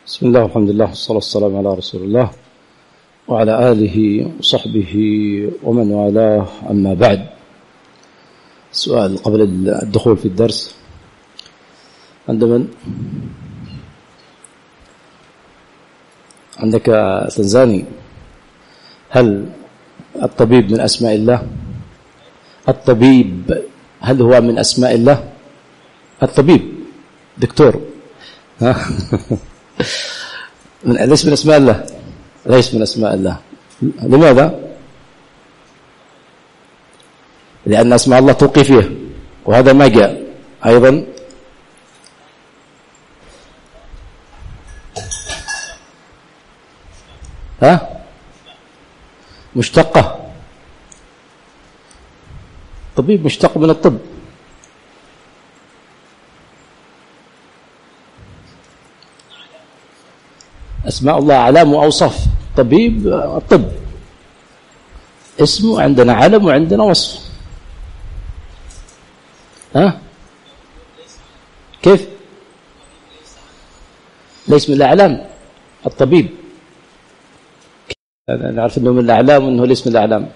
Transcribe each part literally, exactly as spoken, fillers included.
بسم الله والحمد لله والصلاة والسلام على رسول الله وعلى آله وصحبه ومن والاه، أما بعد. سؤال قبل الدخول في الدرس عند من؟ عندك تنزاني. هل الطبيب من أسماء الله؟ الطبيب هل هو من أسماء الله؟ الطبيب دكتور ها من ليس من أسماء الله، ليس من أسماء الله. لماذا؟ لأن أسماء الله توقيفية، وهذا ما جاء أيضا. ها مشتقة، طبيب مشتق من الطب. أسماء الله علام وأوصاف. طبيب الطب اسمه، عندنا علم وعندنا وصف. ها كيف؟ ليس من الأعلام الطبيب. نعرف أنه من الأعلام وأنه ليس من الأعلام.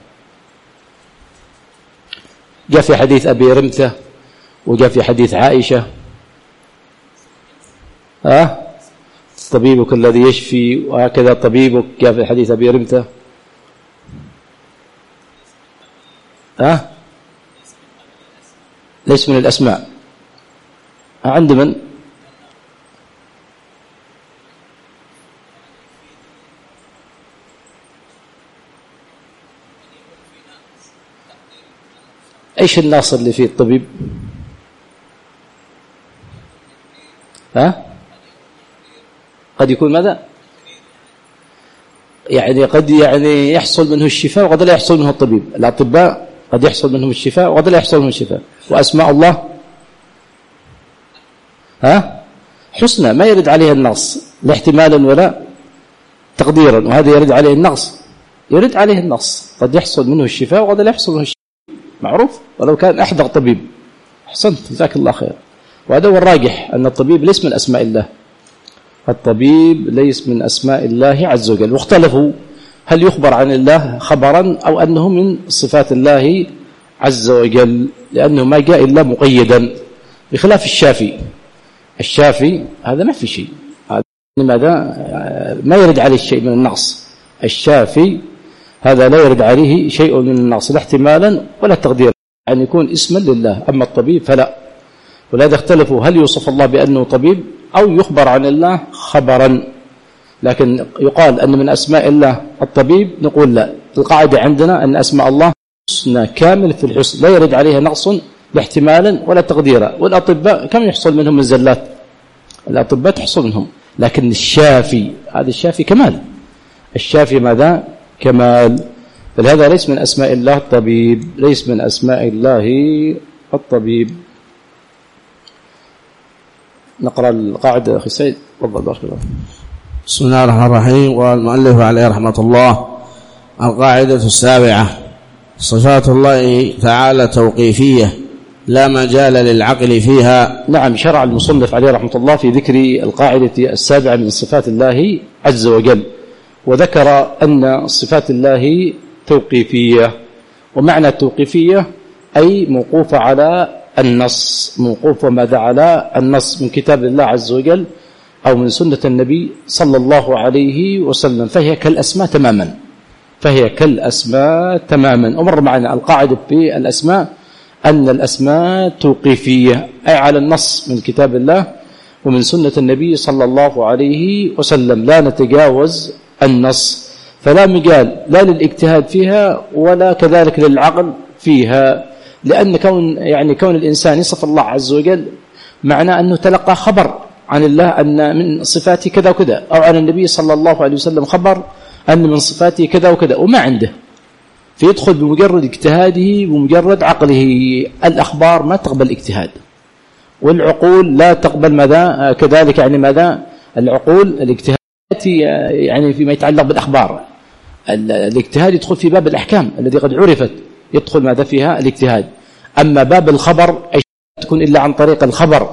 جاء في حديث أبي رمثة وجاء في حديث عائشة. ها طبيبك الذي يشفي، وهكذا طبيبك جاء في حديث أبي رمثة. ها ليس من الأسماء. عند من؟ ايش الناصر اللي فيه الطبيب؟ ها قد يكون ماذا؟ يعني قد يعني يحصل منه الشفاء وقد لا يحصل منه الطبيب. الأطباء قد يحصل منهم الشفاء وقد لا يحصل منهم الشفاء. وأسماء الله ها حسنى، ما يرد عليها النقص لا احتمالا ولا تقديرا، وهذا يرد عليه النقص، يرد عليه النقص. قد يحصل منه الشفاء وقد لا يحصل منه الشفاء، معروف. ولو كان أحدق طبيب. أحسنت، جزاك الله خير. وهذا هو الراجح، أن الطبيب ليس من أسماء الله. الطبيب ليس من أسماء الله عز وجل. واختلفوا هل يخبر عن الله خبرا أو أنه من صفات الله عز وجل، لأنه ما جاء إلا مقيدا، بخلاف الشافي. الشافي هذا ما في شيء، هذا لماذا ما يرد عليه شيء من النقص. الشافي هذا لا يرد عليه شيء من النقص، لا احتمالا ولا تقديرا، أن يكون اسما لله. أما الطبيب فلا. ولهذا اختلفوا هل يوصف الله بأنه طبيب أو يخبر عن الله خبرا. لكن يقال أن من أسماء الله الطبيب، نقول لا. القاعدة عندنا أن أسماء الله حسنى كامل في الحسن، لا يرد عليها نقص لا احتمالا ولا تقديرا. والأطباء كم يحصل منهم من زلات؟ الأطباء تحصل منهم. لكن الشافي، هذا الشافي كمال. الشافي ماذا؟ كمال. فلهذا ليس من أسماء الله الطبيب، ليس من أسماء الله الطبيب. نقرأ القاعدة أخي سيد. تفضل بارك الله. بسم الله الرحمن الرحيم. والمؤلف عليه رحمة الله: القاعدة السابعة: صفات الله تعالى توقيفية لا مجال للعقل فيها. نعم، شرع المصنف عليه رحمة الله في ذكر القاعدة السابعة من صفات الله عز وجل، وذكر أن صفات الله توقيفية. ومعنى التوقيفية أي موقوفة على النص، موقوفة ماذا؟ على النص من كتاب الله عز وجل أو من سنة النبي صلى الله عليه وسلم. فهي كالأسماء تماما، فهي كالأسماء تماما. ومر معنا القاعدة في الأسماء أن الأسماء توقيفية، أي على النص من كتاب الله ومن سنة النبي صلى الله عليه وسلم، لا نتجاوز النص. فلا مجال لا للاجتهاد فيها ولا كذلك للعقل فيها. لأن كون يعني كون الإنسان يصف الله عز وجل معناه أنه تلقى خبر عن الله أن من صفاته كذا وكذا، أو عن النبي صلى الله عليه وسلم خبر أن من صفاته كذا وكذا، وما عنده، فيدخل بمجرد اجتهاده بمجرد عقله. الأخبار ما تقبل اجتهاد، والعقول لا تقبل ماذا؟ كذلك يعني ماذا؟ العقول الاجتهاد يعني فيما يتعلق بالأخبار. الاجتهاد يدخل في باب الأحكام الذي قد عرفت، يدخل ماذا فيها؟ الاجتهاد. أما باب الخبر أي تكون إلا عن طريق الخبر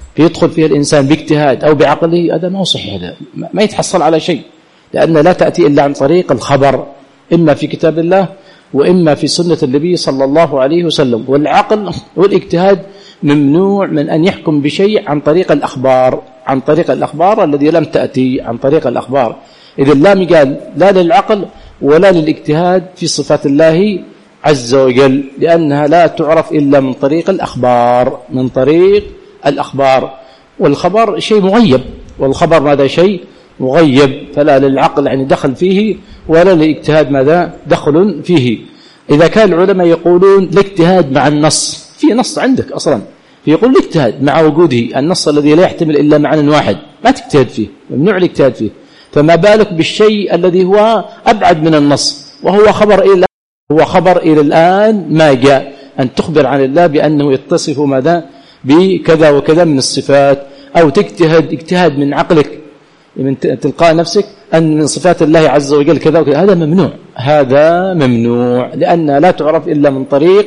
فيدخل فيه الإنسان باجتهاد أو بعقله، هذا ما هو صحيح، هذا ما يتحصل على شيء، لأن لا تأتي إلا عن طريق الخبر، إما في كتاب الله وإما في سنة النبي صلى الله عليه وسلم. والعقل والاجتهاد ممنوع من أن يحكم بشيء عن طريق الأخبار، عن طريق الأخبار الذي لم تأتي عن طريق الأخبار. إذن لا مجال لا للعقل ولا للاجتهاد في صفات الله عز وجل، لأنها لا تعرف إلا من طريق الأخبار، من طريق الأخبار. والخبر شيء مغيب، والخبر ماذا؟ شيء مغيب، فلا للعقل يعني دخل فيه ولا للاجتهاد ماذا؟ دخل فيه. إذا كان العلماء يقولون الاجتهاد مع النص، في نص عندك أصلا فيقول الاجتهاد مع وجوده النص الذي لا يحتمل إلا معنى واحد، ما تجتهد فيه، ممنوع الاجتهاد فيه، فما بالك بالشيء الذي هو أبعد من النص وهو خبر إلى هو خبر إلى الآن ما جاء، أن تخبر عن الله بأنه يتصف ماذا؟ بكذا وكذا من الصفات، أو تجتهد اجتهاد من عقلك من تلقاء نفسك أن من صفات الله عز وجل كذا وكذا، هذا ممنوع، هذا ممنوع، لأنها لا تعرف إلا من طريق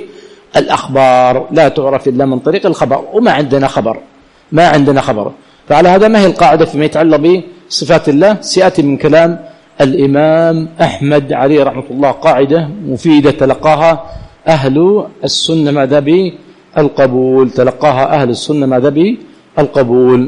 الأخبار، لا تعرف إلا من طريق الخبر، وما عندنا خبر، ما عندنا خبر. فعلى هذا ما هي القاعدة فيما يتعلق بصفات الله؟ سيأتي من كلام الإمام أحمد عليه رحمة الله قاعدة مفيدة تلقاها أهل السنة ماذا؟ بالقبول، تلقاها أهل السنة ماذا؟ بالقبول.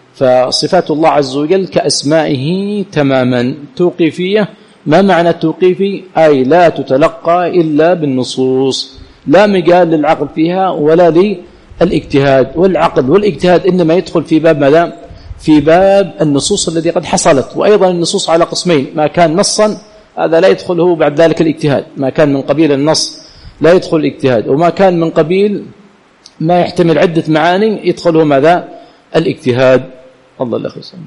فصفات الله عز وجل كأسمائه تماما توقيفية. ما معنى توقيفي؟ أي لا تتلقى إلا بالنصوص، لا مجال للعقل فيها ولا للاجتهاد. والعقل والاجتهاد إنما يدخل في باب ماذا؟ في باب النصوص الذي قد حصلت. وأيضا النصوص على قسمين، ما كان نصا هذا لا يدخله بعد ذلك الاجتهاد، ما كان من قبيل النص لا يدخل الاجتهاد، وما كان من قبيل ما يحتمل عدة معاني يدخله ماذا؟ الاجتهاد. الله الله خير.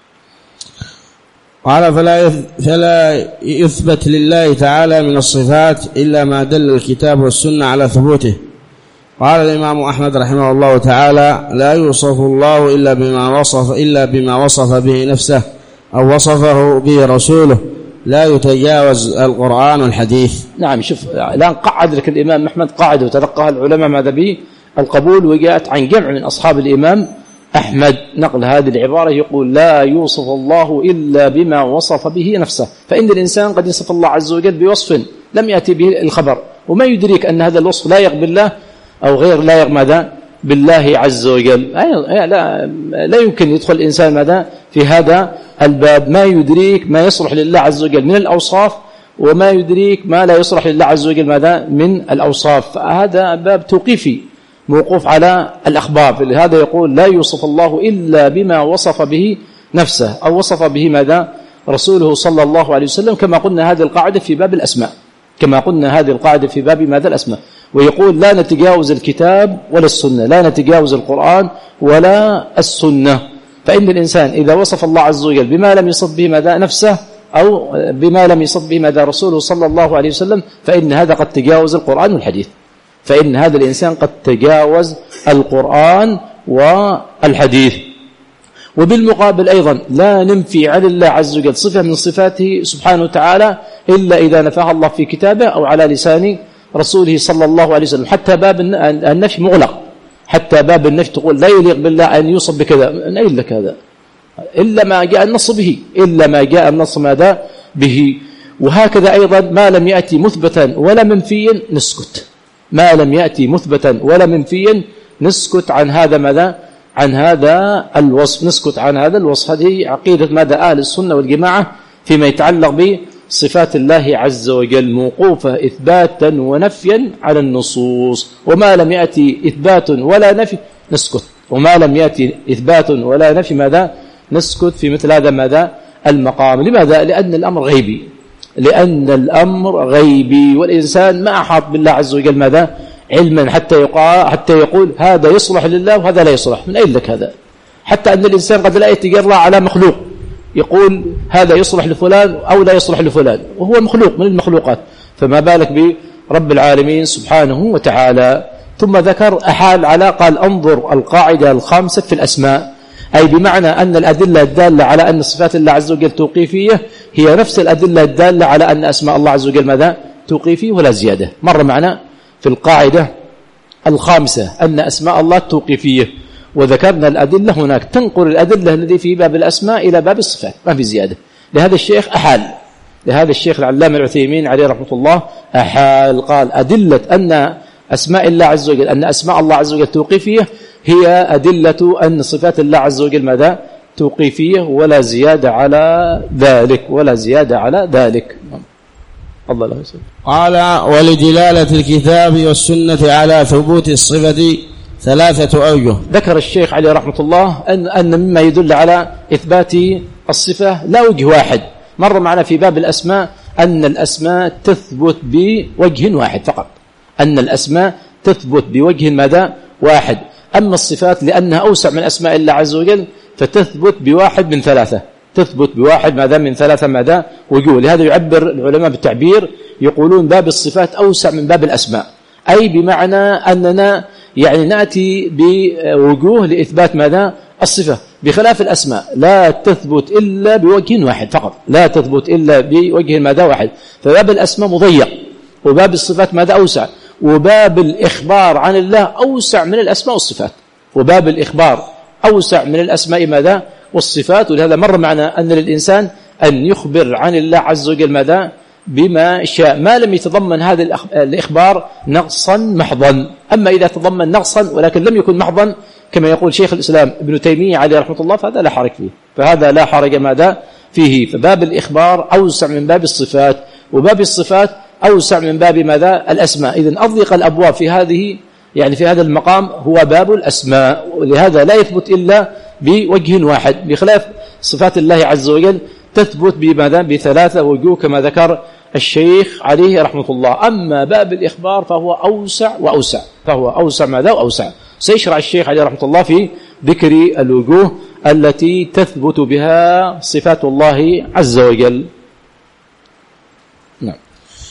قال فلا فلا يثبت لله تعالى من الصفات إلا ما دل الكتاب والسنة على ثبوته. قال الإمام أحمد رحمه الله تعالى لا يوصف الله إلا بما وصف إلا بما وصف به نفسه أو وصفه به رسوله، لا يتجاوز القرآن والحديث. نعم، شوف الآن قعد لك الإمام أحمد قاعدة وتلقاها العلماء ماذا به؟ القبول، وجاءت عن جمع من أصحاب الإمام أحمد نقل هذه العبارة، يقول لا يوصف الله إلا بما وصف به نفسه. فإن الإنسان قد يصف الله عز وجل بوصف لم يأتي به الخبر، وما يدريك أن هذا الوصف لا يغ بالله أو غير لا يغ ماذا؟ بالله عز وجل. لا, لا يمكن يدخل الإنسان ماذا؟ في هذا الباب، ما يدريك ما يصلح لله عز وجل من الأوصاف، وما يدريك ما لا يصلح لله عز وجل ماذا؟ من الأوصاف. فهذا باب توقيفي موقوف على الأخبار. لهذا يقول لا يوصف الله إلا بما وصف به نفسه أو وصف به ماذا؟ رسوله صلى الله عليه وسلم. كما قلنا هذه القاعدة في باب الأسماء، كما قلنا هذه القاعدة في باب ماذا؟ الأسماء. ويقول لا نتجاوز الكتاب ولا السنة، لا نتجاوز القرآن ولا السنة. فإن الإنسان إذا وصف الله عز وجل بما لم يصف به ماذا؟ نفسه أو بما لم يصف به ماذا؟ رسوله صلى الله عليه وسلم، فإن هذا قد تجاوز القرآن والحديث، فإن هذا الإنسان قد تجاوز القرآن والحديث. وبالمقابل أيضا لا ننفي عن الله عز وجل صفة من صفاته سبحانه وتعالى إلا إذا نفاها الله في كتابه أو على لسان رسوله صلى الله عليه وسلم. حتى باب النفي مغلق، حتى باب النفي تقول لا يليق بالله أن يوصف بكذا، نقول لك هذا إلا ما جاء النص به، إلا ما جاء النص ماذا؟ به. وهكذا أيضا ما لم يأتي مثبتا ولا منفيا نسكت، ما لم يأتي مثبتا ولا منفيا نسكت عن هذا ماذا؟ عن هذا الوصف، نسكت عن هذا الوصف. هذه عقيدة ماذا؟ أهل السنة والجماعة فيما يتعلق بصفات الله عز وجل، موقوفة إثباتا ونفيا على النصوص. وما لم يأتي إثبات ولا نفي نسكت، وما لم يأتي إثبات ولا نفي ماذا؟ نسكت في مثل هذا ماذا؟ المقام. لماذا؟ لأن الأمر غيبي، لأن الأمر غيبي، والإنسان ما أحاط بالله عز وجل ماذا؟ علما حتى يقع حتى يقول هذا يصلح لله وهذا لا يصلح. من أين لك هذا؟ حتى أن الإنسان قد لا يتجرى على مخلوق يقول هذا يصلح لفلان أو لا يصلح لفلان، وهو مخلوق من المخلوقات، فما بالك برب العالمين سبحانه وتعالى. ثم ذكر أحال على قال انظر القاعدة الخامسة في الأسماء، أي بمعنى أن الأدلة الدالة على أن صفات الله عز وجل توقيفية هي نفس الأدلة الدالة على أن أسماء الله عز وجل ماذا؟ توقيفية ولا زيادة. مر معنا في القاعدة الخامسة أن أسماء الله توقيفية، وذكرنا الأدلة هناك تنقل الأدلة التي في باب الأسماء إلى باب الصفات، ما في زيادة. لهذا الشيخ أحال، لهذا الشيخ العلامة العثيمين عليه رحمة الله أحال، قال أدلة أن أسماء الله عز وجل، أن أسماء الله عز وجل توقيفية، هي أدلة أن صفات الله عز وجل ماذا؟ توقيفية، ولا زيادة على ذلك، ولا زيادة على ذلك. الله لا يسلم. قال ولدلالة الكتاب والسنة على ثبوت الصفة ثلاثة أوجه. ذكر الشيخ عليه رحمة الله أن أن مما يدل على إثبات الصفة لا وجه واحد. مر معنا في باب الأسماء أن الأسماء تثبت بوجه واحد فقط، أن الأسماء تثبت بوجه ماذا؟ واحد. أما الصفات لأنها أوسع من أسماء الله عز وجل فتثبت بواحد من ثلاثة، تثبت بواحد ماذا؟ من ثلاثة ماذا؟ وجوه. لهذا يعبر العلماء بالتعبير، يقولون باب الصفات أوسع من باب الأسماء، أي بمعنى أننا يعني نأتي بوجوه لإثبات ماذا؟ الصفة، بخلاف الأسماء لا تثبت إلا بوجه واحد فقط، لا تثبت إلا بوجه ماذا؟ واحد. فباب الأسماء مضيق، وباب الصفات ماذا؟ أوسع، وباب الإخبار عن الله أوسع من الأسماء والصفات، وباب الإخبار أوسع من الأسماء ماذا؟ والصفات. ولهذا مر معنا أن للإنسان أن يخبر عن الله عز وجل ماذا؟ بما شاء، ما لم يتضمن هذا الإخبار نقصا محضا. أما إذا تضمن نقصا ولكن لم يكن محضا كما يقول شيخ الإسلام ابن تيمية عليه رحمة الله، فهذا لا حرج فيه، فهذا لا حرج ماذا؟ فيه. فباب الإخبار أوسع من باب الصفات، وباب الصفات أوسع من باب ماذا؟ الأسماء. إذن أضيق الأبواب في هذه يعني في هذا المقام هو باب الأسماء، ولهذا لا يثبت إلا بوجه واحد، بخلاف صفات الله عز وجل تثبت بماذا؟ بثلاثة وجوه كما ذكر الشيخ عليه رحمة الله. أما باب الإخبار فهو أوسع وأوسع، فهو أوسع ماذا؟ وأوسع. سيشرع الشيخ عليه رحمة الله في ذكر الوجوه التي تثبت بها صفات الله عز وجل. نعم.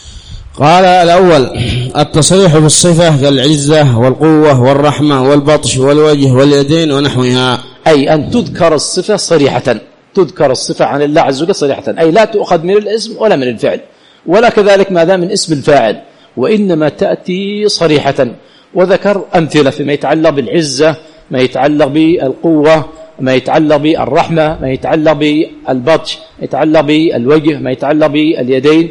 قال الأول التصريح بالصفة كالعزة والقوة والرحمة والبطش والوجه واليدين ونحوها، أي أن تذكر الصفة صريحة، تذكر الصفة عن الله عز وجل صريحة، أي لا تؤخذ من الاسم ولا من الفعل، ولا كذلك ماذا؟ من اسم الفاعل، وإنما تأتي صريحة. وذكر أمثلة فيما يتعلق بالعزة، ما يتعلق بالقوة، ما يتعلق بالرحمة، ما يتعلق بالبطش، ما يتعلق بالوجه، ما يتعلق باليدين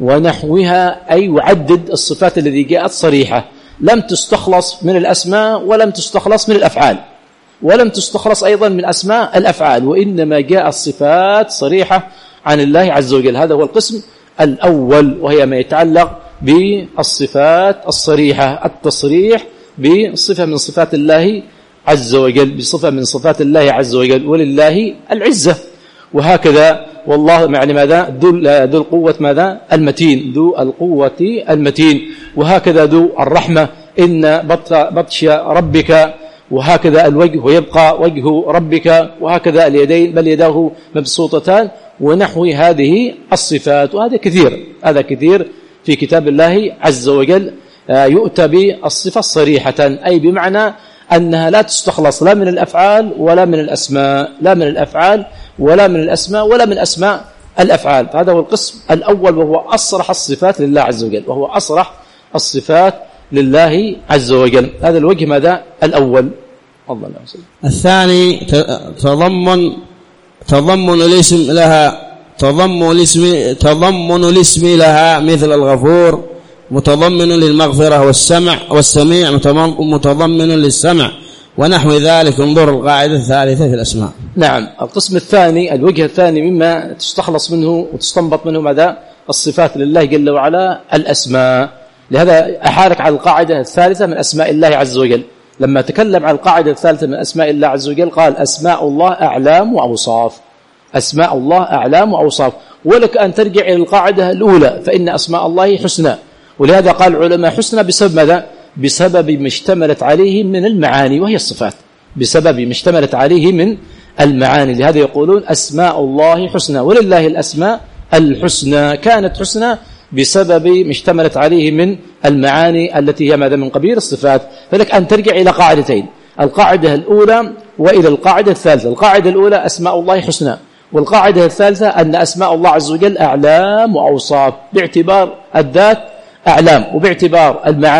ونحوها، أي يعدد الصفات التي جاءت صريحة، لم تستخلص من الأسماء ولم تستخلص من الأفعال، ولم تستخلص أيضا من أسماء الأفعال، وإنما جاء الصفات صريحة عن الله عز وجل. هذا هو القسم الأول، وهي ما يتعلق بالصفات الصريحة، التصريح بصفة من صفات الله عز وجل، بصفة من صفات الله عز وجل. ولله العزة، وهكذا والله يعني ماذا؟ ذو القوة ماذا؟ المتين، ذو القوة المتين. وهكذا ذو الرحمة، إن بطش ربك، وهكذا الوجه ويبقى وجه ربك، وهكذا اليدين بل يداه مبسوطتان، ونحو هذه الصفات. وهذا كثير، هذا كثير في كتاب الله عز وجل يؤتى بالصفة صريحة، أي بمعنى أنها لا تستخلص لا من الأفعال ولا من الأسماء، لا من الأفعال ولا من الأسماء ولا من أسماء الأفعال. هذا هو القسم الأول، وهو أصرح الصفات لله عز وجل، وهو أصرح الصفات لله عز وجل. هذا الوجه ماذا؟ الأول. الله لا يسلم. الثاني تضمن تضمن الاسم لها، تضمن الاسم تضمن الاسم لها مثل الغفور متضمن للمغفرة، والسمع والسميع متضمن للسمع، ونحو ذلك. انظر القاعدة الثالثة في الأسماء. نعم. القسم الثاني، الوجه الثاني مما تستخلص منه وتستنبط منه ماذا؟ الصفات لله جل وعلا الأسماء. لهذا أحالك على القاعدة الثالثة من أسماء الله عز وجل. لما تكلم عن القاعدة الثالثة من أسماء الله عز وجل قال أسماء الله أعلام وأوصاف، أسماء الله أعلام وأوصاف. ولك أن ترجع إلى القاعدة الأولى، فإن أسماء الله حسنى. ولهذا قال العلماء حسنى بسبب ماذا؟ بسبب ما اشتملت عليه من المعاني، وهي الصفات، بسبب ما اشتملت عليه من المعاني. لهذا يقولون أسماء الله حسنى، ولله الأسماء الحسنى، كانت حسنى بسبب ما اشتملت عليه من المعاني التي هي ماذا؟ من قبيل الصفات. فلك أن ترجع إلى قاعدتين، القاعدة الأولى وإلى القاعدة الثالثة. القاعدة الأولى أسماء الله حسنى، والقاعدة الثالثة أن أسماء الله عز وجل أعلام وأوصاف، باعتبار الذات أعلام، وباعتبار المعاني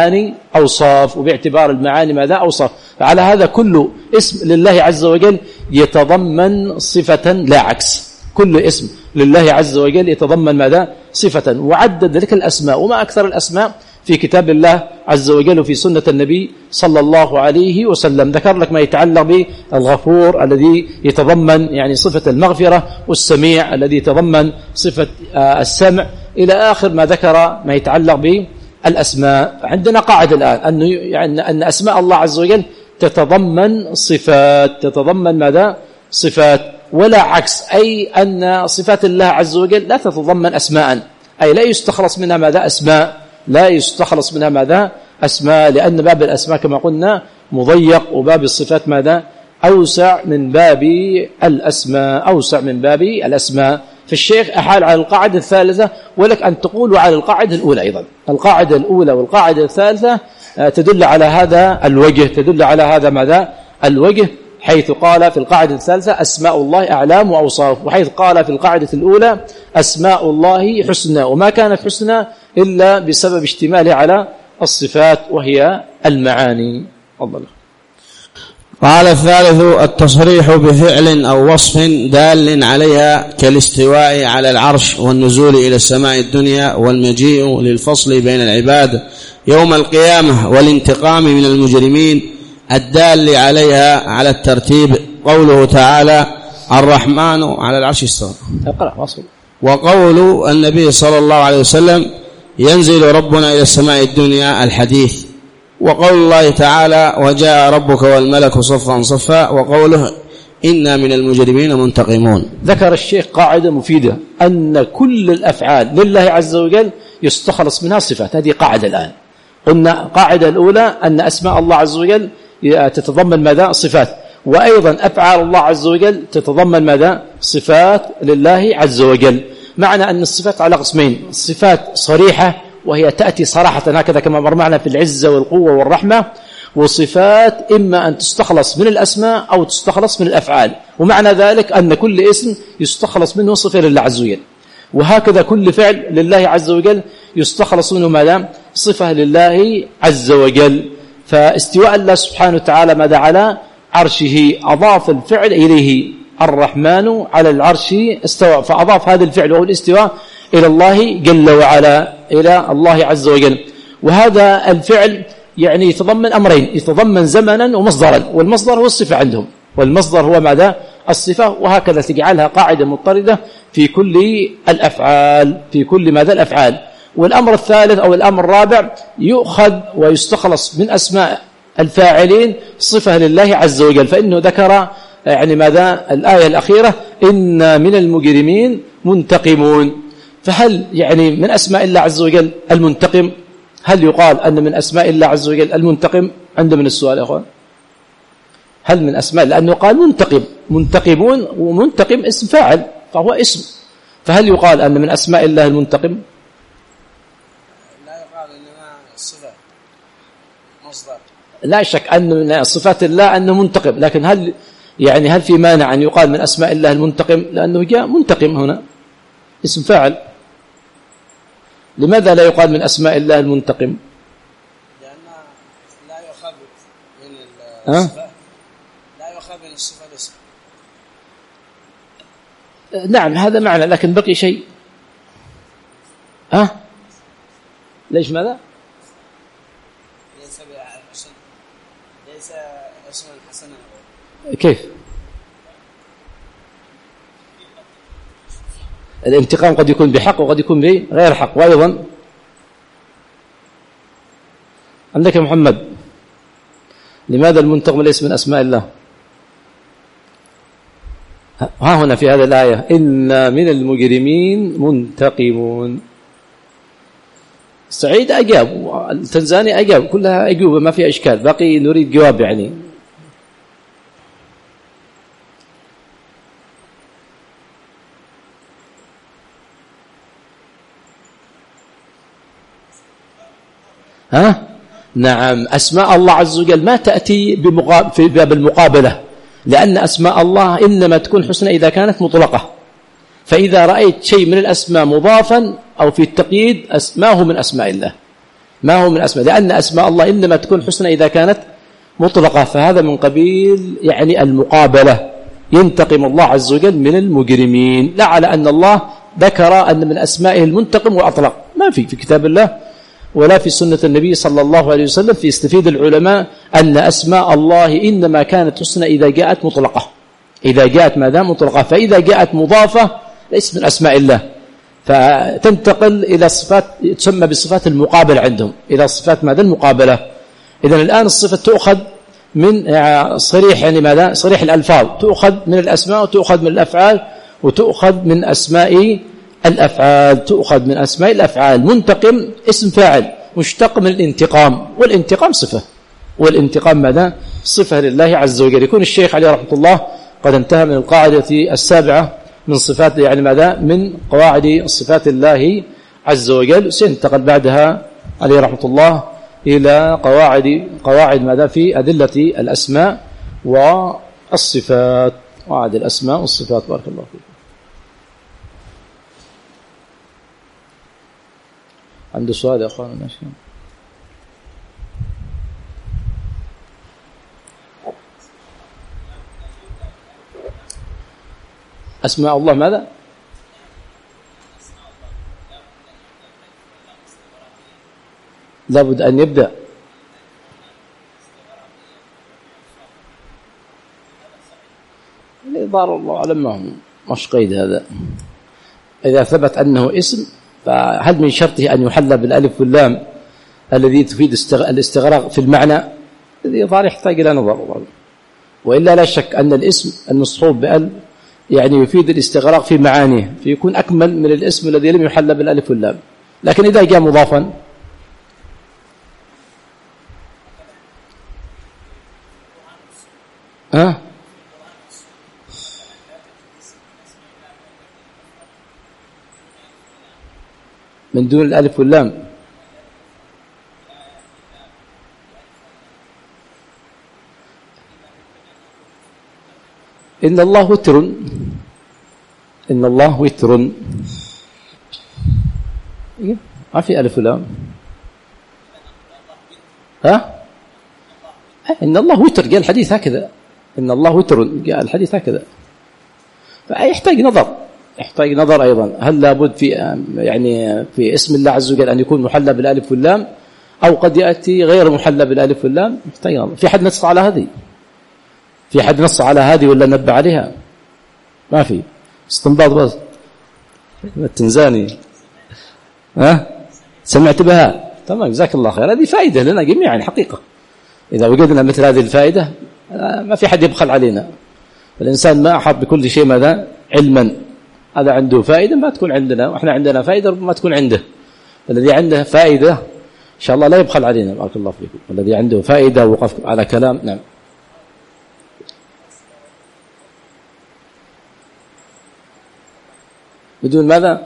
أوصاف، وباعتبار المعاني ماذا أوصاف. فعلى هذا كل اسم لله عز وجل يتضمن صفة لا عكس، كل اسم لله عز وجل يتضمن ماذا صفة. وعدد ذلك الأسماء، وما أكثر الأسماء في كتاب الله عز وجل وفي سنة النبي صلى الله عليه وسلم. ذكر لك ما يتعلق بالغفور الذي يتضمن يعني صفة المغفرة، والسميع الذي يتضمن صفة السمع، إلى آخر ما ذكر ما يتعلق بالأسماء. عندنا قاعدة الآن أن يعني أن أسماء الله عز وجل تتضمن صفات، تتضمن ماذا صفات، ولا عكس، أي أن صفات الله عز وجل لا تتضمن أسماء، أي لا يستخلص منها ماذا أسماء، لا يستخلص منها ماذا أسماء، لأن باب الأسماء كما قلنا مضيق، وباب الصفات ماذا أوسع من باب الأسماء، أوسع من باب الأسماء. فالشيخ أحال على القاعدة الثالثة، ولك أن تقول على القاعدة الأولى أيضا. القاعدة الأولى والقاعدة الثالثة تدل على هذا الوجه، تدل على هذا ماذا الوجه، حيث قال في القاعدة الثالثة أسماء الله أعلام وأوصاف، وحيث قال في القاعدة الأولى أسماء الله حسنى، وما كانت حسنى إلا بسبب اشتمالها على الصفات وهي المعاني. الله. قال الثالث التصريح بفعل أو وصف دال عليها كالاستواء على العرش والنزول إلى السماء الدنيا والمجيء للفصل بين العباد يوم القيامة والانتقام من المجرمين الدال عليها على الترتيب. قوله تعالى الرحمن على العرش استوى، وقول النبي صلى الله عليه وسلم ينزل ربنا إلى السماء الدنيا الحديث، وقول الله تعالى وجاء ربك والملك صفا صفا، وقوله إنا من المجرمين منتقمون. ذكر الشيخ قاعدة مفيدة أن كل الأفعال لله عز وجل يستخلص منها صفات. هذه قاعدة الآن قلنا. قاعدة الأولى أن أسماء الله عز وجل تتضمن ماذا صفات، وأيضا أفعال الله عز وجل تتضمن ماذا صفات لله عز وجل. معنى أن الصفات على قسمين: صفات صريحة وهي تأتي صراحة هكذا كما مر معنا في العزة والقوة والرحمة، وصفات إما أن تستخلص من الأسماء أو تستخلص من الأفعال. ومعنى ذلك أن كل اسم يستخلص منه صفة لله عز وجل، وهكذا كل فعل لله عز وجل يستخلص منه ماذا صفة لله عز وجل. فاستواء الله سبحانه وتعالى ماذا على عرشه، أضاف الفعل إليه، الرحمن على العرش استوى، فأضاف هذا الفعل وهو الاستواء إلى الله جل وعلا، إلى الله عز وجل. وهذا الفعل يعني يتضمن أمرين: يتضمن زمنا ومصدرا، والمصدر هو الصفة عندهم، والمصدر هو ماذا الصفة. وهكذا تجعلها قاعدة مضطردة في كل الأفعال، في كل ماذا الأفعال. والأمر الثالث أو الأمر الرابع: يؤخذ ويستخلص من أسماء الفاعلين صفة لله عز وجل، فإنه ذكر يعني ماذا الآية الأخيرة: إن من المجرمين منتقمون. فهل يعني من أسماء الله عز وجل المنتقم؟ هل يقال أن من أسماء الله عز وجل المنتقم؟ عند من السؤال يا أخوان، هل من أسماء؟ لأنه قال منتقم، منتقمون، ومنتقم اسم فاعل فهو اسم، فهل يقال أن من أسماء الله المنتقم؟ لا يقال إنما الصفة مصدر. لا شك أن من صفات الله أنه منتقم، لكن هل يعني هل في مانع أن يقال من أسماء الله المنتقم؟ لأنه جاء منتقم هنا اسم فاعل. لماذا لا يقال من أسماء الله المنتقم؟ لأن لا يؤخذ من الصفة، لا يؤخذ من الصفة الاسم. نعم هذا معنى، لكن بقي شيء. ها ليش ماذا؟ ليس بحسن، ليس اسما حسنا. كيف؟ الانتقام قد يكون بحق وقد يكون بغير حق. وأيضا عندك يا محمد: لماذا المنتقم ليس من أسماء الله؟ ها هنا في هذه الآية: إن من المجرمين منتقمون. سعيد أجاب، التنزاني أجاب، كلها أجوبة ما فيها إشكال، باقي نريد جواب يعني. ها؟ نعم، أسماء الله عز وجل ما تأتي بمقاب... في باب المقابلة، لأن أسماء الله إنما تكون حسنى إذا كانت مطلقة. فإذا رأيت شيء من الأسماء مضافا أو في التقييد ما هو من أسماء الله. ما هو من أسماء، لأن أسماء الله إنما تكون حسنى إذا كانت مطلقة، فهذا من قبيل يعني المقابلة، ينتقم الله عز وجل من المجرمين، لا على أن الله ذكر أن من أسمائه المنتقم وأطلق، ما في في كتاب الله ولا في سنة النبي صلى الله عليه وسلم. فيستفيد العلماء أن أسماء الله إنما كانت حسنى إذا جاءت مطلقة، إذا جاءت ماذا مطلقة، فإذا جاءت مضافة ليس من أسماء الله، فتنتقل إلى صفات تسمى بصفات المقابلة عندهم، إلى صفات ماذا المقابلة. إذن الآن الصفة تؤخذ من صريح يعني ماذا صريح الألفاظ، تؤخذ من الأسماء وتؤخذ من الأفعال وتؤخذ من أسماء الأفعال، تؤخذ من أسماء الأفعال. منتقم اسم فاعل مشتق من الانتقام، والانتقام صفة، والانتقام ماذا صفة لله عز وجل. يكون الشيخ عليه رحمة الله قد انتهى من القاعدة السابعة من صفات يعني ماذا من قواعد صفات الله عز وجل، سينتقل بعدها عليه رحمة الله إلى قواعد قواعد ماذا في أدلة الأسماء والصفات، قواعد الأسماء والصفات. بارك الله فيكم. عنده سؤال يا أخوانا؟ ماشي. أسماء الله ماذا؟ لابد أن يبدأ ضار الله أعلم ما هو مش قيد هذا. إذا ثبت أنه اسم فهل من شرطه أن يحلى بالألف واللام الذي تفيد الاستغراق في المعنى؟ الذي ضار يحتاج إلى نظر، وإلا لا شك أن الاسم المصحوب بأل يعني يفيد الاستغراق في معانيه، فيكون أكمل من الاسم الذي لم يحلى بالألف واللام. لكن إذا جاء مضافا ها من دون الألف واللام، إن الله وتر، إن الله وتر، ما في ألف ولام. ها إن الله وتر، قال الحديث هكذا، إن الله وتر، قال الحديث هكذا، فيحتاج نظر، يحتاج نظر أيضا. هل لابد في يعني في اسم الله عز وجل أن يكون محلى بالألف واللام، أو قد يأتي غير محلى بالألف واللام؟ يحتاج نظر. في حد نص على هذه؟ في حد نص على هذه ولا نبه عليها؟ ما في، استنباط بس. التنزاني ها سمعت بها؟ تمام، جزاك الله خير. هذه فائدة لنا جميعا حقيقة. إذا وجدنا مثل هذه الفائدة ما في حد يبخل علينا. الإنسان ما أحط بكل شيء ماذا علما، هذا عنده فائدة ما تكون عندنا، وإحنا عندنا فائدة ما تكون عنده. الذي عنده فائدة إن شاء الله لا يبخل علينا. بارك الله فيكم. الذي عنده فائدة وقف على كلام. نعم. بدون ماذا؟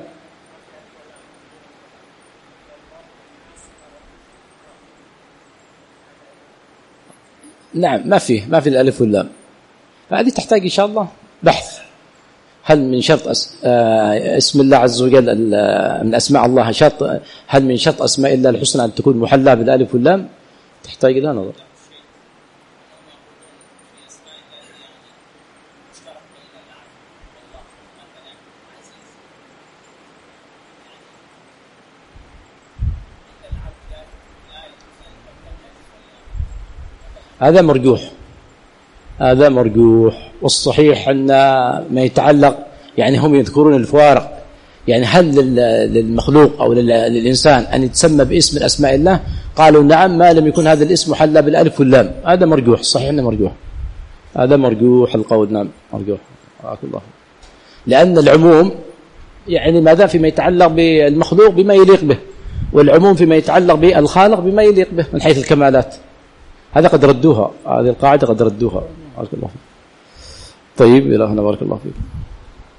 نعم، ما فيه ما في الألف واللام. هذه تحتاج إن شاء الله بحث. هل من شرط أس... آه... اسم الله عز وجل من أسماء الله شرط، هل من شرط أسماء الله الحسنى أن تكون محلى بالألف واللام؟ تحتاج إلى نظر. هذا مرجوح، هذا مرجوح. والصحيح أن ما يتعلق يعني هم يذكرون الفوارق، يعني هل للمخلوق أو للإنسان أن يتسمى باسم من أسماء الله؟ قالوا نعم ما لم يكن هذا الاسم محلى بالألف واللام. هذا مرجوح، صحيح أنه مرجوح، هذا مرجوح القول. نعم مرجوح. رحمه الله. لأن العموم يعني ماذا فيما يتعلق بالمخلوق بما يليق به، والعموم فيما يتعلق بالخالق بما يليق به من حيث الكمالات. هذا قد ردوها، هذه القاعدة قد ردوها. بارك الله فيك. طيب إلى هنا. بارك الله فيك.